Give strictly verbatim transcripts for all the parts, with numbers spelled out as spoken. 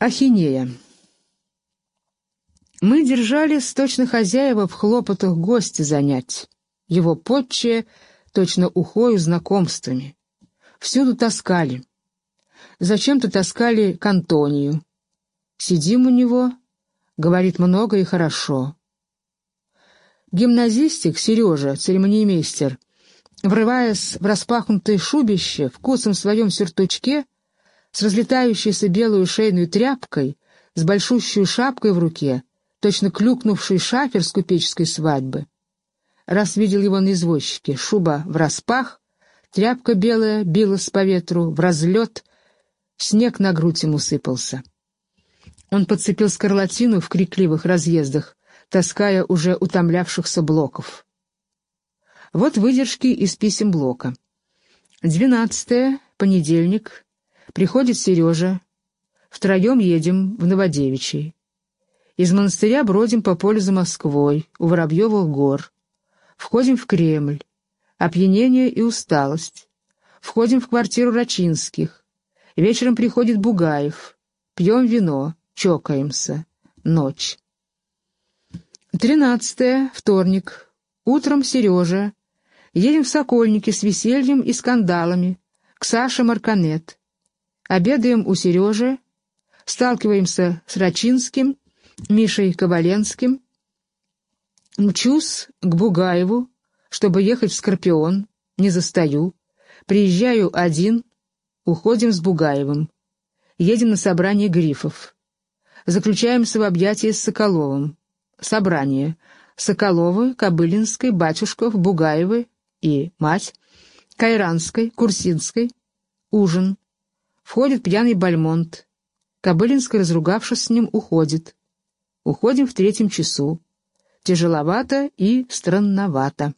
Ахинея. Мы держались, точно хозяева, в хлопотах гости занять, его подчие, точно ухою знакомствами. Всюду таскали. Зачем-то таскали к Антонию. Сидим у него, говорит много и хорошо. Гимназистик Сережа, церемониймейстер, врываясь в распахнутое шубище, в куцом своем сюртучке, с разлетающейся белую шейной тряпкой, с большущей шапкой в руке, точно клюкнувший шафер с купеческой свадьбы. Раз видел его на извозчике, шуба враспах, тряпка белая билась по ветру, в разлет, снег на грудь ему сыпался. Он подцепил скарлатину в крикливых разъездах, таская уже утомлявшихся Блоков. Вот выдержки из писем Блока. Двенадцатое, понедельник, приходит Сережа, втроем едем в Новодевичий. Из монастыря бродим по полю за Москвой, у Воробьевых гор. Входим в Кремль. Опьянение и усталость. Входим в квартиру Рачинских. Вечером приходит Бугаев. Пьем вино, чокаемся. Ночь. Тринадцатое, вторник. Утром Сережа. Едем в Сокольники с весельем и скандалами. К Саше Марканет. Обедаем у Сережи. Сталкиваемся с Рачинским, Мишей Коваленским. Мчусь к Бугаеву, чтобы ехать в Скорпион. Не застаю. Приезжаю один. Уходим с Бугаевым. Едем на собрание грифов. Заключаемся в объятии с Соколовым. Собрание. Соколовы, Кобылинской, Батюшков, Бугаевы и мать, Кайранской, Курсинской. Ужин. Входит пьяный Бальмонт. Кобылинская, разругавшись с ним, уходит. Уходим в третьем часу. Тяжеловато и странновато.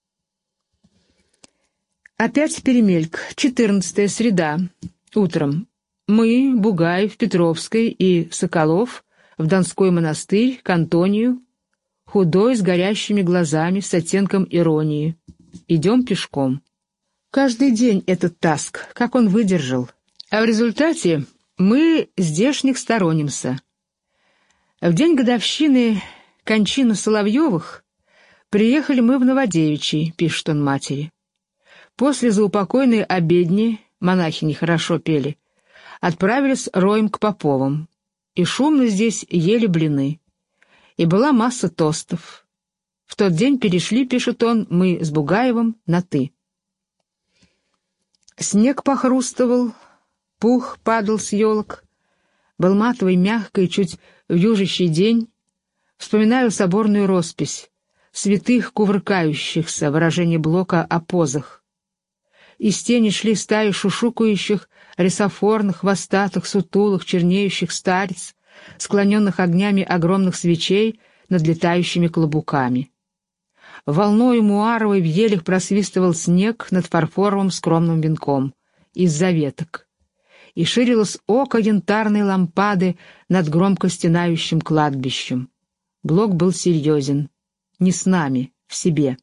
Опять перемельк. Четырнадцатая, среда. Утром. Мы, Бугаев, Петровской и Соколов в Донской монастырь к Антонию, худой, с горящими глазами, с оттенком иронии. Идем пешком. Каждый день этот таск, как он выдержал. А в результате мы здешних сторонимся. В день годовщины кончины Соловьевых приехали мы в Новодевичий, пишет он матери. После заупокойной обедни, монахини хорошо пели, отправились роем к Поповым, и шумно здесь ели блины. И была масса тостов. В тот день перешли, пишет он, мы с Бугаевым на «ты». Снег похрустывал, пух падал с елок. Был матовый, мягкий, чуть вьюжащий день. Вспоминаю соборную роспись, святых кувыркающихся, выражение Блока о позах. Из тени шли стаи шушукающих, рисофорных, хвостатых, сутулых, чернеющих старец, склоненных огнями огромных свечей над летающими клобуками. Волною муаровой в елях просвистывал снег над фарфоровым скромным венком из-за веток, и ширилось око янтарной лампады над громко стенающим кладбищем. Блок был серьезен. Не с нами, в себе.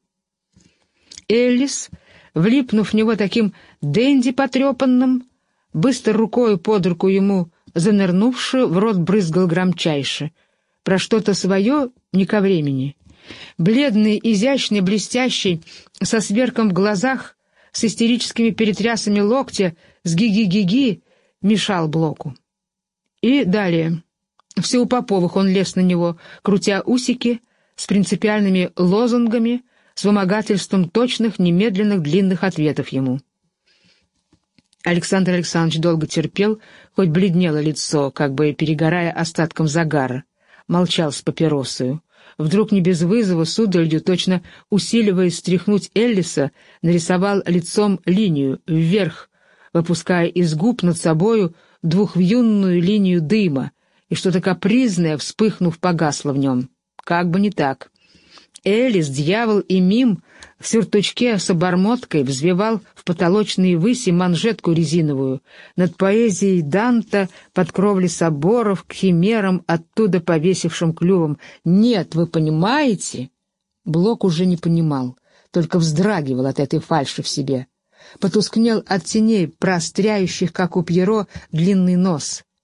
Эллис, влипнув в него таким денди потрепанным, быстро рукою под руку ему занырнувши, в рот брызгал громчайше. Про что-то свое не ко времени. Бледный, изящный, блестящий, со сверком в глазах, с истерическими перетрясами локтя, с ги-ги-ги-ги, мешал Блоку. И далее. Все у Поповых он лез на него, крутя усики, с принципиальными лозунгами, с вымогательством точных, немедленных, длинных ответов ему. Александр Александрович долго терпел, хоть бледнело лицо, как бы перегорая остатком загара, молчал с папиросою. Вдруг не без вызова, с удалью, точно усиливаясь стряхнуть Эллиса, нарисовал лицом линию вверх, выпуская из губ над собою двухвьюнную линию дыма, и что-то капризное, вспыхнув, погасло в нем. Как бы не так. Элис, дьявол и мим в сюртучке с обормоткой взвивал в потолочные выси манжетку резиновую, над поэзией Данта под кровли соборов к химерам, оттуда повесившим клювом. Нет, вы понимаете? Блок уже не понимал, только вздрагивал от этой фальши в себе. Потускнел от теней, проостряющих, как у Пьеро, длинный нос.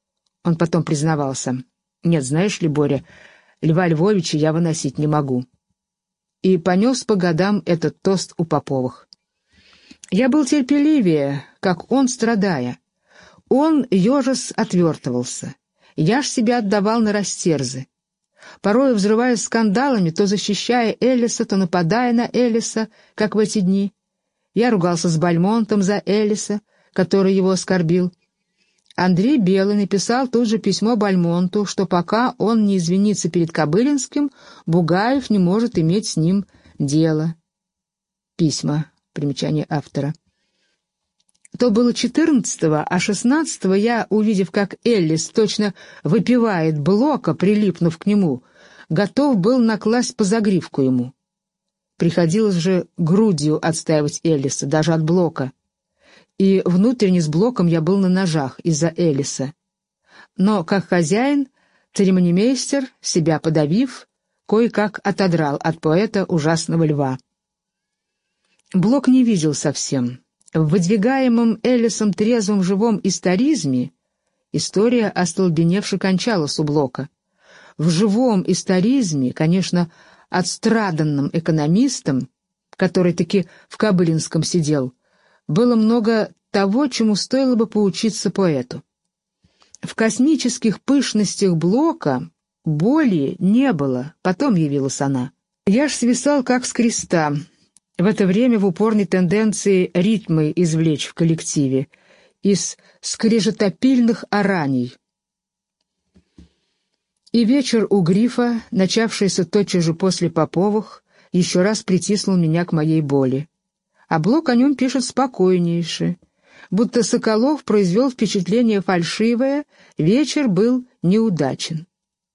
Он потом признавался: «Нет, знаешь ли, Боря, Льва Львовича я выносить не могу». И понес по годам этот тост у Поповых. Я был терпеливее, как он, страдая. Он, ежес, отвертывался. Я ж себя отдавал на растерзы. Порой взрываясь скандалами, то защищая Эллиса, то нападая на Эллиса, как в эти дни. Я ругался с Бальмонтом за Эллиса, который его оскорбил. Андрей Белый написал тут же письмо Бальмонту, что пока он не извинится перед Кобылинским, Бугаев не может иметь с ним дело. Письма. Примечание автора. То было четырнадцатого, а шестнадцатого я, увидев, как Эллис точно выпивает Блока, прилипнув к нему, готов был накласть по загривку ему. Приходилось же грудью отстаивать Эллиса, даже от Блока. И внутренне с Блоком я был на ножах из-за Эллиса. Но, как хозяин, церемонимейстер, себя подавив, кое-как отодрал от поэта ужасного льва. Блок не видел совсем. В выдвигаемом Эллисом трезвом живом историзме история остолбеневше кончалась у Блока. В живом историзме, конечно, отстраданным экономистом, который таки в Кобылинском сидел, было много того, чему стоило бы поучиться поэту. В космических пышностях Блока боли не было, потом явилась она. Я ж свисал как с креста. В это время в упорной тенденции ритмы извлечь в коллективе из скрежетопильных ораний. И вечер у Грифа, начавшийся тотчас же после Поповых, еще раз притиснул меня к моей боли. А Блок о нем пишет спокойнейше, будто Соколов произвел впечатление фальшивое, вечер был неудачен.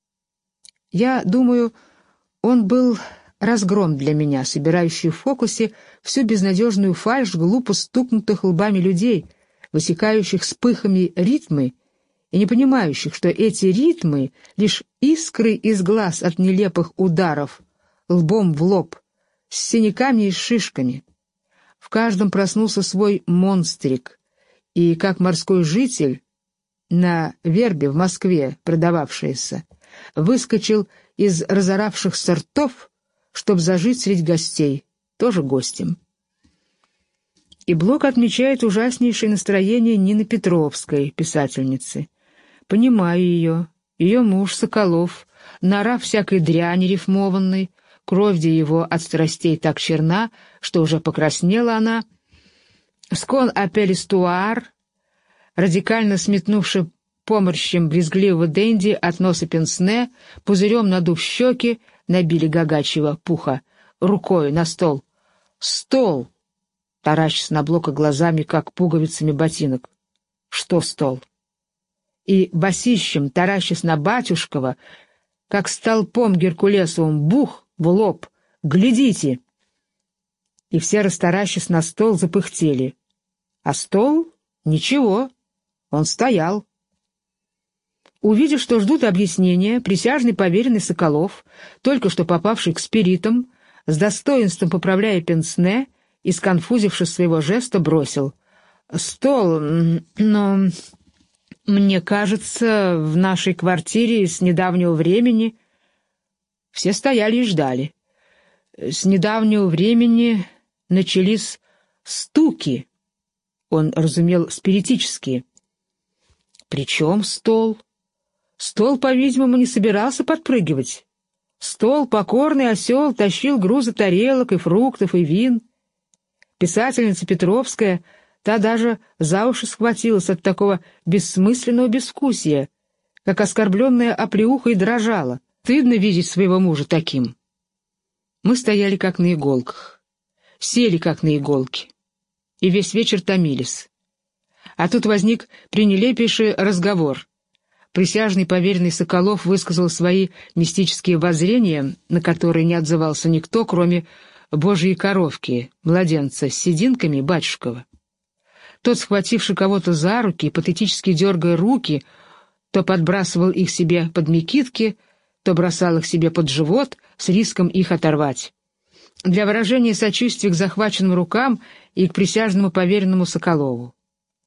Я думаю, он был разгром для меня, собирающий в фокусе всю безнадежную фальшь глупо стукнутых лбами людей, высекающих с пыхами ритмы и не понимающих, что эти ритмы — лишь искры из глаз от нелепых ударов, лбом в лоб, с синяками и шишками. В каждом проснулся свой монстрик, и, как морской житель, на вербе в Москве продававшаяся, выскочил из разоравшихся ртов, чтоб зажить среди гостей, тоже гостем. И Блок отмечает ужаснейшее настроение Нины Петровской, писательницы. Понимаю ее, ее муж Соколов, нора всякой дряни рифмованной, кровь де его от страстей так черна, что уже покраснела она, скон апель-истуар, радикально сметнувши поморщем брезгливого денди от носа пенсне, пузырем надув щеки, набили гагачьего пуха, рукой на стол. «Стол!» — таращась на Блока глазами, как пуговицами ботинок. «Что стол?» И басищем, таращась на батюшкова, как столпом Геркулесовым, бух в лоб. «Глядите!» И все, растаращись на стол, запыхтели. А стол? Ничего. Он стоял. Увидев, что ждут объяснения, присяжный поверенный Соколов, только что попавший к спиритам, с достоинством поправляя пенсне и, сконфузившись своего жеста, бросил: «Стол, но, мне кажется, в нашей квартире с недавнего времени...» Все стояли и ждали. С недавнего времени начались стуки. Он разумел спиритические. «Причем стол?» Стол, по-видимому, не собирался подпрыгивать. Стол, покорный осел, тащил грузы тарелок и фруктов, и вин. Писательница Петровская, та даже за уши схватилась от такого бессмысленного безвкусия, как оскорбленная оплеуха, и дрожала. Стыдно видеть своего мужа таким. Мы стояли как на иголках, сели как на иголки, и весь вечер томились. А тут возник пренелепейший разговор. Присяжный поверенный Соколов высказал свои мистические воззрения, на которые не отзывался никто, кроме божьей коровки, младенца с сединками батюшкова. Тот, схвативший кого-то за руки, патетически дергая руки, то подбрасывал их себе под мекитки, то бросал их себе под живот с риском их оторвать. Для выражения сочувствия к захваченным рукам и к присяжному поверенному Соколову.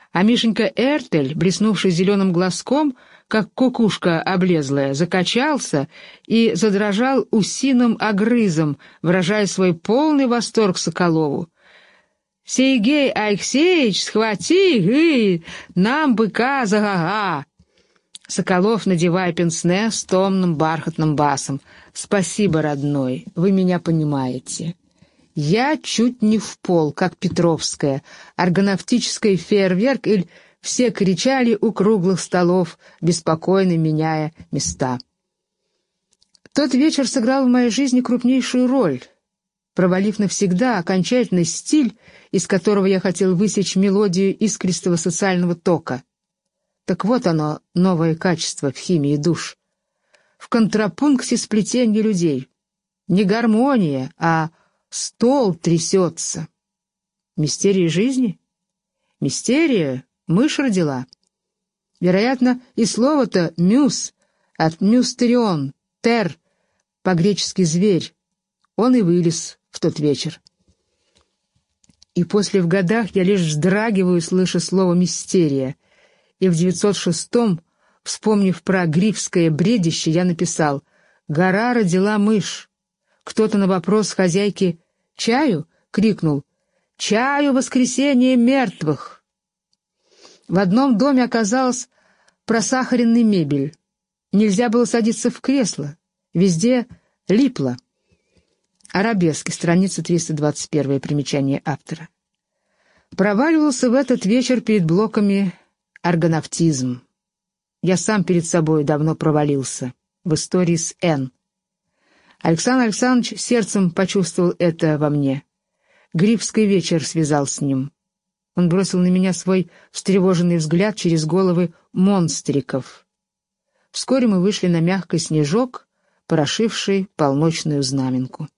А Мишенька Эртель, блеснувший зеленым глазком, как кукушка облезлая, закачался и задрожал усиным огрызом, выражая свой полный восторг Соколову. «Сергей Алексеевич, схвати, гы, нам быка за-га-га!» Соколов, надевая пенсне с томным бархатным басом. «Спасибо, родной, вы меня понимаете». Я чуть не в пол, как Петровская, аргонавтический фейерверк, или все кричали у круглых столов, беспокойно меняя места. Тот вечер сыграл в моей жизни крупнейшую роль, провалив навсегда окончательный стиль, из которого я хотел высечь мелодию искристого социального тока. Так вот оно, новое качество в химии душ. В контрапункте сплетения людей. Не гармония, а стол трясется. Мистерия жизни? Мистерия мышь родила. Вероятно, и слово-то «мюс» от «мюстерион», «тер», по-гречески «зверь». Он и вылез в тот вечер. И после в годах я лишь вздрагиваю, слыша слово «мистерия». И в девятьсот шестом, вспомнив про грифское бредище, я написал: «Гора родила мышь». Кто-то на вопрос хозяйки «Чаю?» крикнул: «Чаю воскресение мертвых!» В одном доме оказалась просахаренная мебель. Нельзя было садиться в кресло. Везде липло. Арабески, страница триста двадцать один, примечание автора. Проваливался в этот вечер перед блоками аргонавтизм. Я сам перед собой давно провалился. В истории с Н. Александр Александрович сердцем почувствовал это во мне. Грифский вечер связал с ним. Он бросил на меня свой встревоженный взгляд через головы монстриков. Вскоре мы вышли на мягкий снежок, порошивший полночную знаменку.